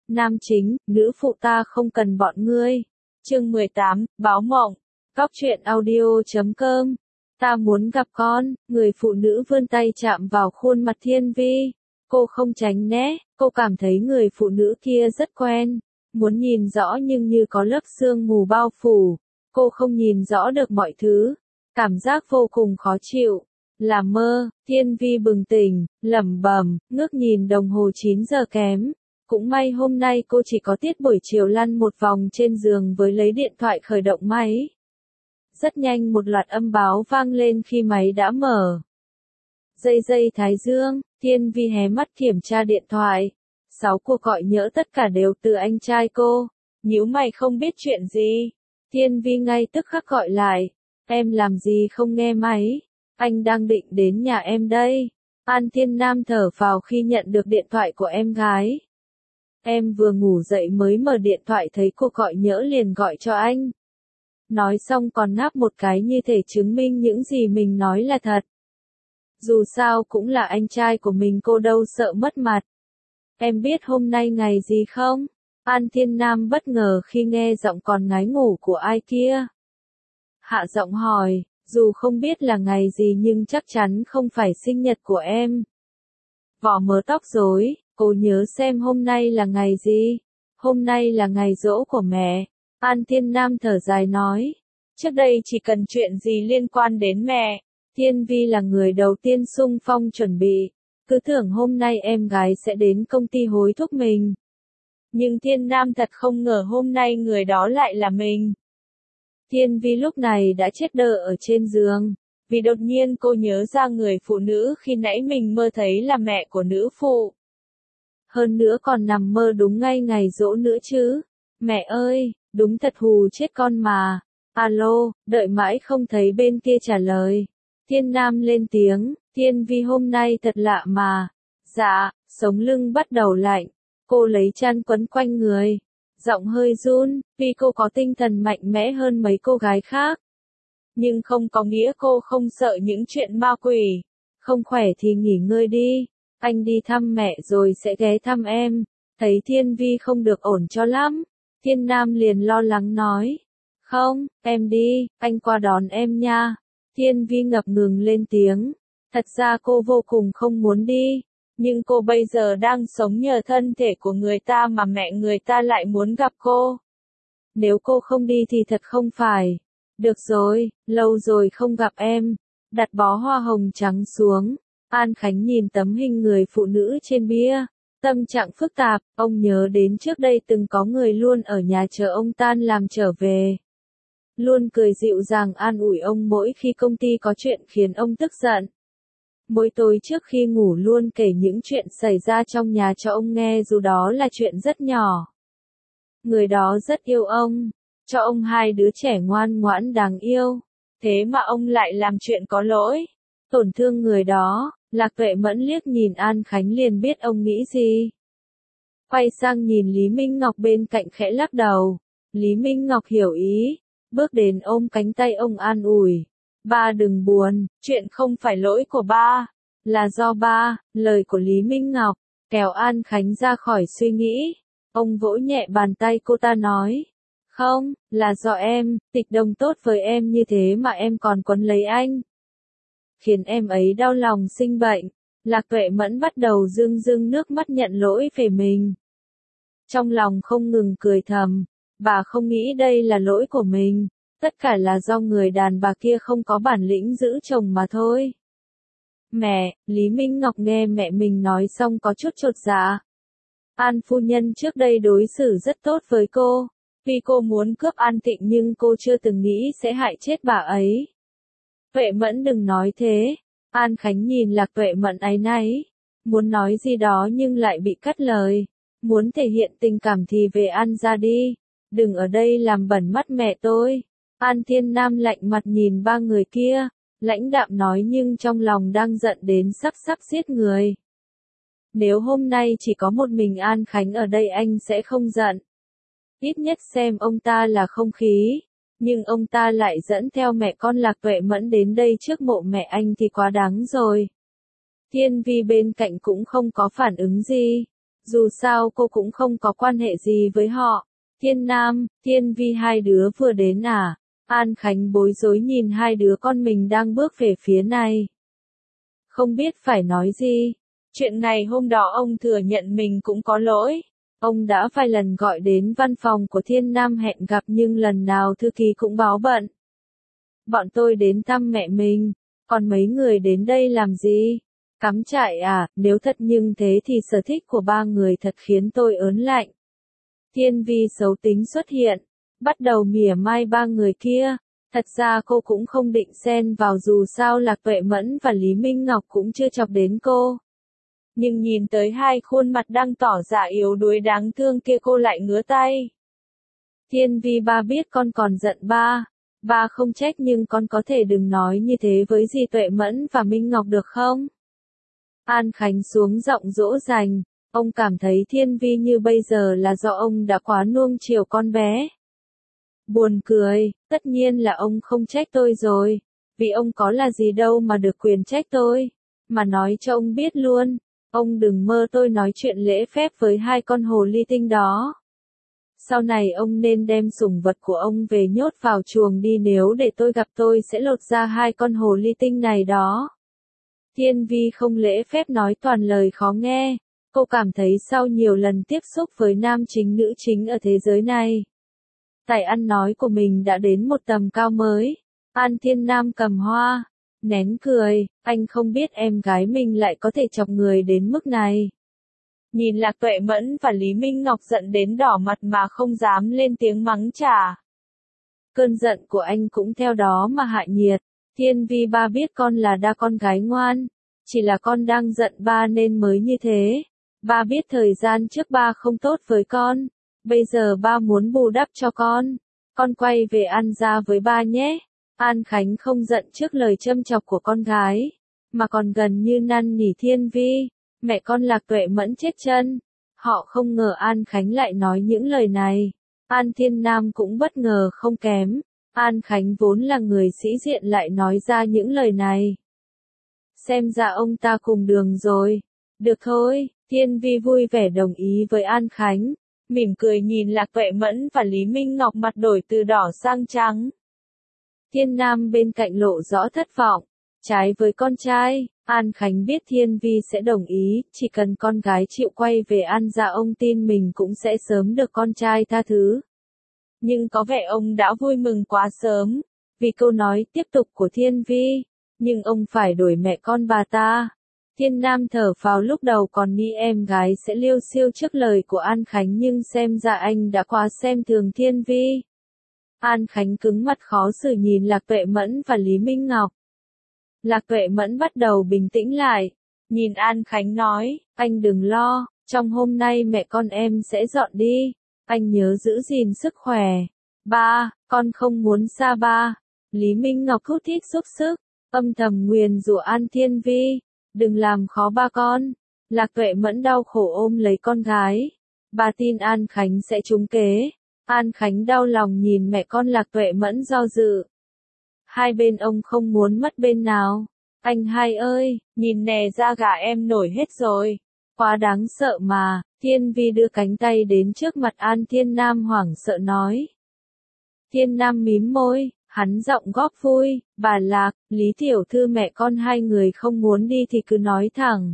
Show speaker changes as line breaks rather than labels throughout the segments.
Nam chính, nữ phụ ta không cần bọn ngươi. Chương 18, báo mộng. Cóc truyện audio.com. Ta muốn gặp con, người phụ nữ vươn tay chạm vào khuôn mặt Thiên Vi. Cô không tránh né, cô cảm thấy người phụ nữ kia rất quen. Muốn nhìn rõ nhưng như có lớp sương mù bao phủ. Cô không nhìn rõ được mọi thứ. Cảm giác vô cùng khó chịu. Là mơ, Thiên Vi bừng tỉnh, lẩm bẩm, ngước nhìn đồng hồ 9 giờ kém. Cũng may hôm nay cô chỉ có tiết buổi chiều lăn một vòng trên giường với lấy điện thoại khởi động máy. Rất nhanh một loạt âm báo vang lên khi máy đã mở. Dây thái dương, Thiên Vi hé mắt kiểm tra điện thoại. 6 cuộc gọi nhỡ tất cả đều từ anh trai cô. Nhíu mày không biết chuyện gì. Thiên Vi ngay tức khắc gọi lại. Em làm gì không nghe máy? Anh đang định đến nhà em đây. An Thiên Nam thở phào khi nhận được điện thoại của em gái. Em vừa ngủ dậy mới mở điện thoại thấy cô gọi nhỡ liền gọi cho anh. Nói xong còn ngáp một cái như thể chứng minh những gì mình nói là thật. Dù sao cũng là anh trai của mình, cô đâu sợ mất mặt. Em biết hôm nay ngày gì không? An Thiên Nam bất ngờ khi nghe giọng còn ngái ngủ của ai kia. Hạ giọng hỏi, dù không biết là ngày gì nhưng chắc chắn không phải sinh nhật của em. Vỏ mớ tóc rối, cô nhớ xem hôm nay là ngày gì? Hôm nay là ngày giỗ của mẹ. An Thiên Nam thở dài nói. Trước đây chỉ cần chuyện gì liên quan đến mẹ, Thiên Vi là người đầu tiên xung phong chuẩn bị. Cứ tưởng hôm nay em gái sẽ đến công ty hối thúc mình. Nhưng Thiên Nam thật không ngờ hôm nay người đó lại là mình. Thiên Vi lúc này đã chết đơ ở trên giường. Vì đột nhiên cô nhớ ra người phụ nữ khi nãy mình mơ thấy là mẹ của nữ phụ. Hơn nữa còn nằm mơ đúng ngay ngày giỗ nữa chứ. Mẹ ơi, đúng thật hù chết con mà. Alo, đợi mãi không thấy bên kia trả lời. Thiên Nam lên tiếng, Thiên Vi hôm nay thật lạ mà. Dạ, sống lưng bắt đầu lạnh. Cô lấy chăn quấn quanh người. Giọng hơi run, vì cô có tinh thần mạnh mẽ hơn mấy cô gái khác. Nhưng không có nghĩa cô không sợ những chuyện ma quỷ. Không khỏe thì nghỉ ngơi đi. Anh đi thăm mẹ rồi sẽ ghé thăm em. Thấy Thiên Vi không được ổn cho lắm. Thiên Nam liền lo lắng nói. Không, em đi, anh qua đón em nha. Thiên Vi ngập ngừng lên tiếng. Thật ra cô vô cùng không muốn đi. Nhưng cô bây giờ đang sống nhờ thân thể của người ta mà mẹ người ta lại muốn gặp cô. Nếu cô không đi thì thật không phải. Được rồi, lâu rồi không gặp em. Đặt bó hoa hồng trắng xuống. An Khánh nhìn tấm hình người phụ nữ trên bia. Tâm trạng phức tạp, ông nhớ đến trước đây từng có người luôn ở nhà chờ ông tan làm trở về. Luôn cười dịu dàng an ủi ông mỗi khi công ty có chuyện khiến ông tức giận. Mỗi tối trước khi ngủ luôn kể những chuyện xảy ra trong nhà cho ông nghe dù đó là chuyện rất nhỏ. Người đó rất yêu ông, cho ông 2 đứa trẻ ngoan ngoãn đáng yêu. Thế mà ông lại làm chuyện có lỗi, tổn thương người đó. Lạc Tuệ Mẫn liếc nhìn An Khánh liền biết ông nghĩ gì. Quay sang nhìn Lý Minh Ngọc bên cạnh khẽ lắc đầu. Lý Minh Ngọc hiểu ý, bước đến ôm cánh tay ông an ủi. Ba đừng buồn, chuyện không phải lỗi của ba, là do ba, lời của Lý Minh Ngọc, kéo An Khánh ra khỏi suy nghĩ. Ông vỗ nhẹ bàn tay cô ta nói. Không, là do em, Tịch Đồng tốt với em như thế mà em còn quấn lấy anh. Khiến em ấy đau lòng sinh bệnh. Lạc Tuệ Mẫn bắt đầu rưng nước mắt nhận lỗi về mình. Trong lòng không ngừng cười thầm, bà không nghĩ đây là lỗi của mình, tất cả là do người đàn bà kia không có bản lĩnh giữ chồng mà thôi. Mẹ, Lý Minh Ngọc nghe mẹ mình nói xong có chút chột dạ. An phu nhân trước đây đối xử rất tốt với cô, vì cô muốn cướp An Tịnh nhưng cô chưa từng nghĩ sẽ hại chết bà ấy. Tuệ Mẫn đừng nói thế. An Khánh nhìn Lạc Tuệ Mẫn áy náy, muốn nói gì đó nhưng lại bị cắt lời. Muốn thể hiện tình cảm thì về ăn ra đi, đừng ở đây làm bẩn mắt mẹ tôi. An Thiên Nam lạnh mặt nhìn 3 người kia, lãnh đạm nói nhưng trong lòng đang giận đến sắp giết người. Nếu hôm nay chỉ có một mình An Khánh ở đây anh sẽ không giận. Ít nhất xem ông ta là không khí. Nhưng ông ta lại dẫn theo mẹ con Lạc Tuệ Mẫn đến đây trước mộ mẹ anh thì quá đáng rồi. Thiên Vi bên cạnh cũng không có phản ứng gì. Dù sao cô cũng không có quan hệ gì với họ. Thiên Nam, Thiên Vi hai đứa vừa đến à? An Khánh bối rối nhìn hai đứa con mình đang bước về phía này. Không biết phải nói gì. Chuyện này hôm đó ông thừa nhận mình cũng có lỗi. Ông đã vài lần gọi đến văn phòng của Thiên Nam hẹn gặp nhưng lần nào thư ký cũng báo bận. Bọn tôi đến thăm mẹ mình, còn mấy người đến đây làm gì? Cắm trại à? Nếu thật nhưng thế thì sở thích của ba người thật khiến tôi ớn lạnh. Thiên Vi xấu tính xuất hiện, bắt đầu mỉa mai ba người kia. Thật ra cô cũng không định xen vào dù sao Lạc Tuệ Mẫn và Lý Minh Ngọc cũng chưa chọc đến cô. Nhưng nhìn tới hai khuôn mặt đang tỏ ra yếu đuối đáng thương kia cô lại ngứa tay. Thiên Vi ba biết con còn giận ba. Ba không trách nhưng con có thể đừng nói như thế với dì Tuệ Mẫn và Minh Ngọc được không? An Khánh xuống giọng dỗ dành. Ông cảm thấy Thiên Vi như bây giờ là do ông đã quá nuông chiều con bé. Buồn cười, tất nhiên là ông không trách tôi rồi. Vì ông có là gì đâu mà được quyền trách tôi. Mà nói cho ông biết luôn, ông đừng mơ tôi nói chuyện lễ phép với hai con hồ ly tinh đó. Sau này ông nên đem sủng vật của ông về nhốt vào chuồng đi, nếu để tôi gặp tôi sẽ lột ra hai con hồ ly tinh này đó. Thiên Vi không lễ phép nói toàn lời khó nghe. Cô cảm thấy sau nhiều lần tiếp xúc với nam chính nữ chính ở thế giới này, tài ăn nói của mình đã đến một tầm cao mới. An Thiên Nam cầm hoa, nén cười, anh không biết em gái mình lại có thể chọc người đến mức này. Nhìn Lạc Tuệ Mẫn và Lý Minh Ngọc giận đến đỏ mặt mà không dám lên tiếng mắng trả. Cơn giận của anh cũng theo đó mà hạ nhiệt. Thiên Vi ba biết con là đa con gái ngoan, chỉ là con đang giận ba nên mới như thế. Ba biết thời gian trước ba không tốt với con, bây giờ ba muốn bù đắp cho con. Con quay về An gia với ba nhé. An Khánh không giận trước lời châm chọc của con gái, mà còn gần như năn nỉ Thiên Vi. Mẹ con Lạc Tuệ Mẫn chết chân. Họ không ngờ An Khánh lại nói những lời này. An Thiên Nam cũng bất ngờ không kém. An Khánh vốn là người sĩ diện lại nói ra những lời này. Xem ra ông ta cùng đường rồi. Được thôi, Thiên Vi vui vẻ đồng ý với An Khánh. Mỉm cười nhìn Lạc Tuệ Mẫn và Lý Minh Ngọc mặt đổi từ đỏ sang trắng. Thiên Nam bên cạnh lộ rõ thất vọng. Trái với con trai, An Khánh biết Thiên Vi sẽ đồng ý, chỉ cần con gái chịu quay về An gia ông tin mình cũng sẽ sớm được con trai tha thứ. Nhưng có vẻ ông đã vui mừng quá sớm, vì câu nói tiếp tục của Thiên Vi. Nhưng ông phải đổi mẹ con bà ta. Thiên Nam thở phào, lúc đầu còn nghĩ em gái sẽ liêu xiêu trước lời của An Khánh nhưng xem ra anh đã quá xem thường Thiên Vi. An Khánh cứng mặt khó xử nhìn Lạc Tuệ Mẫn và Lý Minh Ngọc. Lạc Tuệ Mẫn bắt đầu bình tĩnh lại, nhìn An Khánh nói, anh đừng lo, trong hôm nay mẹ con em sẽ dọn đi, anh nhớ giữ gìn sức khỏe. Ba, con không muốn xa ba. Lý Minh Ngọc thút thít xúc sức, âm thầm nguyền rủa An Thiên Vi, đừng làm khó ba con. Lạc Tuệ Mẫn đau khổ ôm lấy con gái. Bà tin An Khánh sẽ trúng kế. An Khánh đau lòng nhìn mẹ con Lạc Tuệ Mẫn do dự. Hai bên ông không muốn mất bên nào. Anh hai ơi, nhìn nè da gà em nổi hết rồi. Quá đáng sợ mà. Thiên Vi đưa cánh tay đến trước mặt An Thiên Nam hoảng sợ nói. Thiên Nam mím môi, hắn giọng góp vui, bà Lạc, Lý tiểu thư mẹ con hai người không muốn đi thì cứ nói thẳng.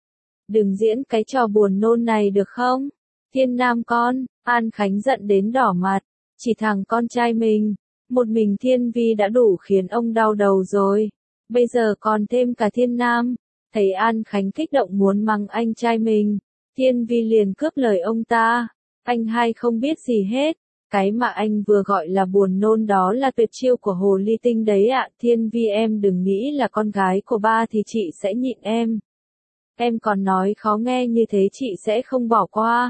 Đừng diễn cái trò buồn nôn này được không? Thiên Nam con, An Khánh giận đến đỏ mặt, chỉ thằng con trai mình. Một mình Thiên Vi đã đủ khiến ông đau đầu rồi. Bây giờ còn thêm cả Thiên Nam. Thấy An Khánh kích động muốn mắng anh trai mình, Thiên Vi liền cướp lời ông ta. Anh hai không biết gì hết. Cái mà anh vừa gọi là buồn nôn đó là tuyệt chiêu của hồ ly tinh đấy ạ. Thiên Vi em đừng nghĩ là con gái của ba thì chị sẽ nhịn em. Em còn nói khó nghe như thế chị sẽ không bỏ qua.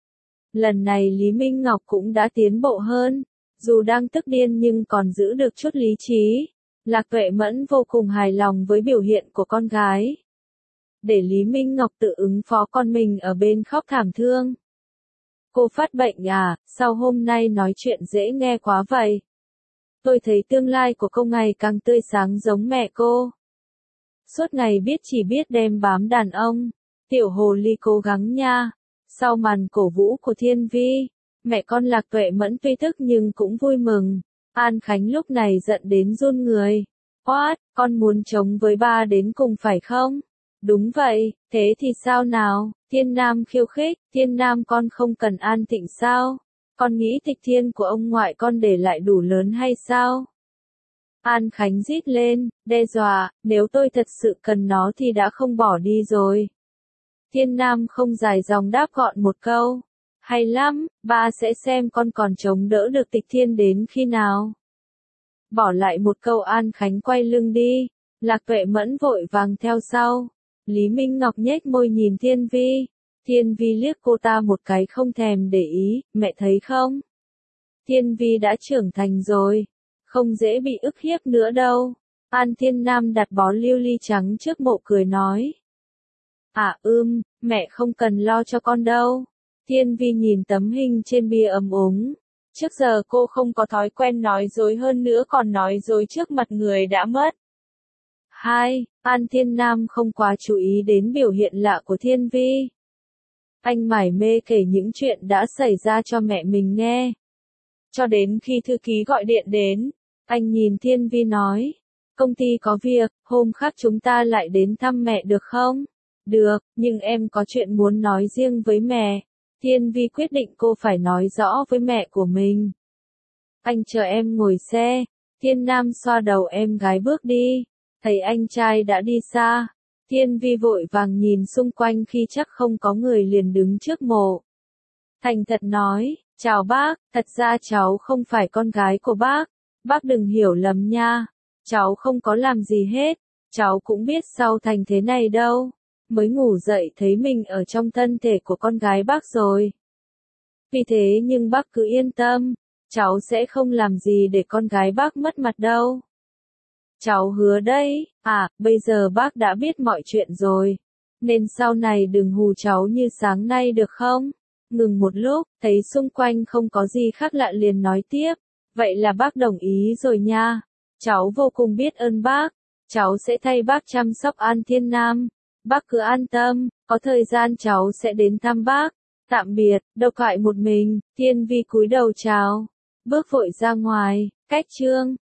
Lần này Lý Minh Ngọc cũng đã tiến bộ hơn. Dù đang tức điên nhưng còn giữ được chút lý trí. Lạc Tuệ Mẫn vô cùng hài lòng với biểu hiện của con gái. Để Lý Minh Ngọc tự ứng phó con mình ở bên khóc thảm thương. Cô phát bệnh à, sao hôm nay nói chuyện dễ nghe quá vậy? Tôi thấy tương lai của cô ngày càng tươi sáng giống mẹ cô. Suốt ngày biết chỉ biết đem bám đàn ông. Tiểu hồ ly cố gắng nha. Sau màn cổ vũ của Thiên Vi, mẹ con Lạc Tuệ Mẫn tuy tức nhưng cũng vui mừng. An Khánh lúc này giận đến run người. What, con muốn chống với ba đến cùng phải không? Đúng vậy, thế thì sao nào? Thiên Nam khiêu khích, Thiên Nam con không cần An Thịnh sao? Con nghĩ tịch thiên của ông ngoại con để lại đủ lớn hay sao? An Khánh rít lên, đe dọa, nếu tôi thật sự cần nó thì đã không bỏ đi rồi. Thiên Nam không dài dòng đáp gọn một câu. Hay lắm, ba sẽ xem con còn chống đỡ được tịch thiên đến khi nào. Bỏ lại một câu An Khánh quay lưng đi. Lạc Tuệ Mẫn vội vàng theo sau. Lý Minh Ngọc nhếch môi nhìn Thiên Vi. Thiên Vi liếc cô ta một cái không thèm để ý, mẹ thấy không? Thiên Vi đã trưởng thành rồi, không dễ bị ức hiếp nữa đâu. An Thiên Nam đặt bó lưu ly trắng trước mộ cười nói. Mẹ không cần lo cho con đâu. Thiên Vi nhìn tấm hình trên bia ấm úng. Trước giờ cô không có thói quen nói dối, hơn nữa còn nói dối trước mặt người đã mất. 2. An Thiên Nam không quá chú ý đến biểu hiện lạ của Thiên Vi. Anh mải mê kể những chuyện đã xảy ra cho mẹ mình nghe. Cho đến khi thư ký gọi điện đến, anh nhìn Thiên Vi nói. Công ty có việc, hôm khác chúng ta lại đến thăm mẹ được không? Được, nhưng em có chuyện muốn nói riêng với mẹ. Thiên Vi quyết định cô phải nói rõ với mẹ của mình. Anh chờ em ngồi xe. Thiên Nam xoa đầu em gái bước đi. Thấy anh trai đã đi xa. Thiên Vi vội vàng nhìn xung quanh khi chắc không có người liền đứng trước mộ. Thành thật nói, chào bác, thật ra cháu không phải con gái của bác đừng hiểu lầm nha. Cháu không có làm gì hết, cháu cũng biết sau thành thế này đâu. Mới ngủ dậy thấy mình ở trong thân thể của con gái bác rồi. Vì thế nhưng bác cứ yên tâm, cháu sẽ không làm gì để con gái bác mất mặt đâu. Cháu hứa đấy, bây giờ bác đã biết mọi chuyện rồi, nên sau này đừng hù cháu như sáng nay được không? Ngừng một lúc, thấy xung quanh không có gì khác lạ liền nói tiếp, vậy là bác đồng ý rồi nha. Cháu vô cùng biết ơn bác, cháu sẽ thay bác chăm sóc An Thiên Nam. Bác cứ an tâm, có thời gian cháu sẽ đến thăm bác. Tạm biệt, độc thoại một mình, Thiên Vi cúi đầu chào, bước vội ra ngoài, cách chương.